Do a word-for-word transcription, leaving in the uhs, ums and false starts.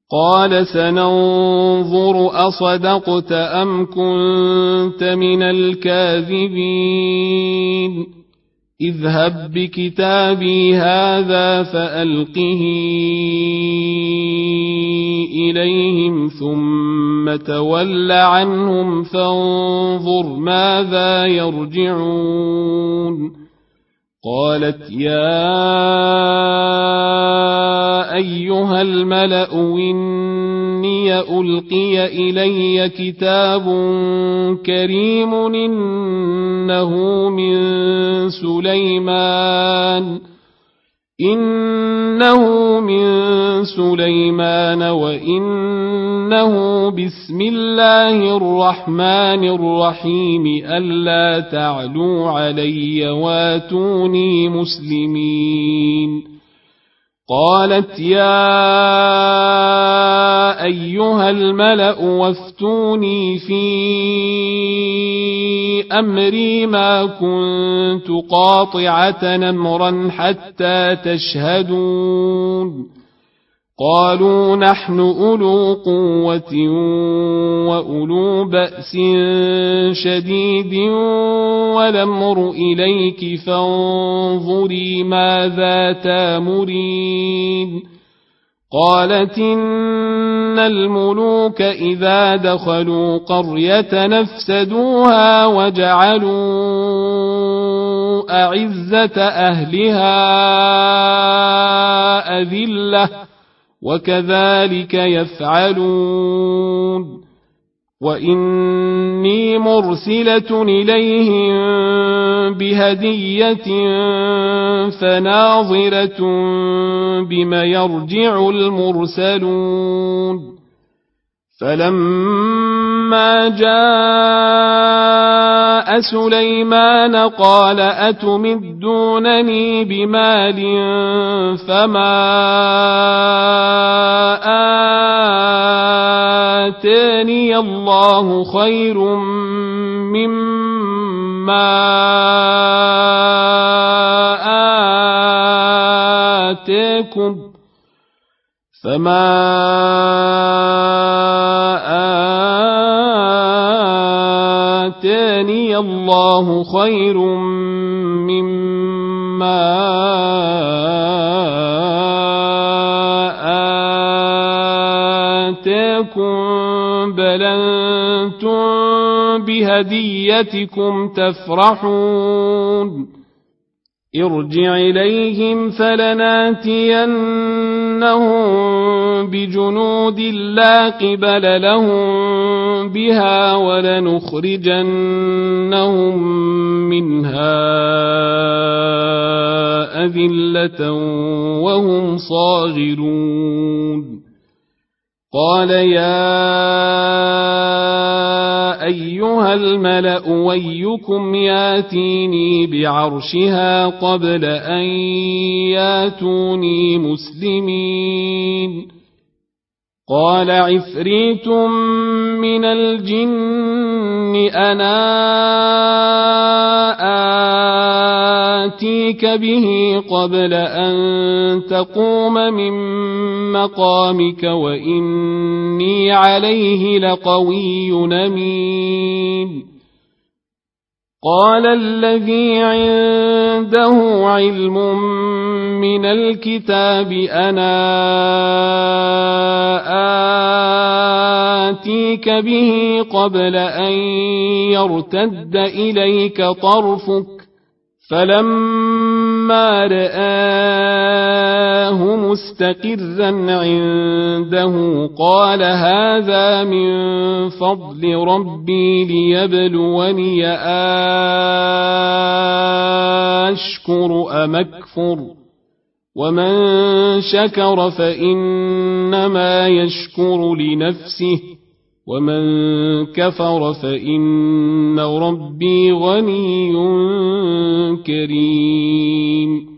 قال سننظر أصدقت أم كنت من الكاذبين اذهب بكتابي هذا فألقه إليهم ثم تول عنهم فانظر ماذا يرجعون قالت يا أيها الملأ إني ألقي إلي كتاب كريم إنه من سليمان إنه من سليمان وإنه بسم الله الرحمن الرحيم ألا تعلوا علي واتوني مسلمين قالت يا أيها الملأ وافتوني في أمري ما كنت قاطعة أمرا حتى تشهدون قالوا نحن أولو قوة وأولو بأس شديد والأمر إليك فانظري ماذا تامرين قالت إن الملوك إذا دخلوا قرية نفسدوها وجعلوا أعزة أهلها أذلة وكذلك يفعلون وإني مرسلة إليهم بهدية فناظرة بما يرجع المرسلون فلما جاء سليمان قال أتمدونني بمال فما آتاني الله خير مما آتاكم فما آتاني الله خير مما آتاكم بل أنتم بهديتكم تفرحون ارجع إليهم فلناتينهم بجنود لا قبل لهم بها ولنخرجنهم منها أذلة وهم صاغرون قال يا أيها الملأ ويكم ياتيني بعرشها قبل أن ياتوني مسلمين قال عفريت من الجن أنا آتيك به قبل أن تقوم من مقامك وإني عليه لقوي أمين قال الذي عنده علم من الكتاب أنا آتيك به قبل أن يرتد إليك طرفك فلما رآه مستقرا عنده قال هذا من فضل ربي ليبلوني أشكر أم أكفر ومن شكر فإنما يشكر لنفسه ومن كفر فإن ربي غني كريم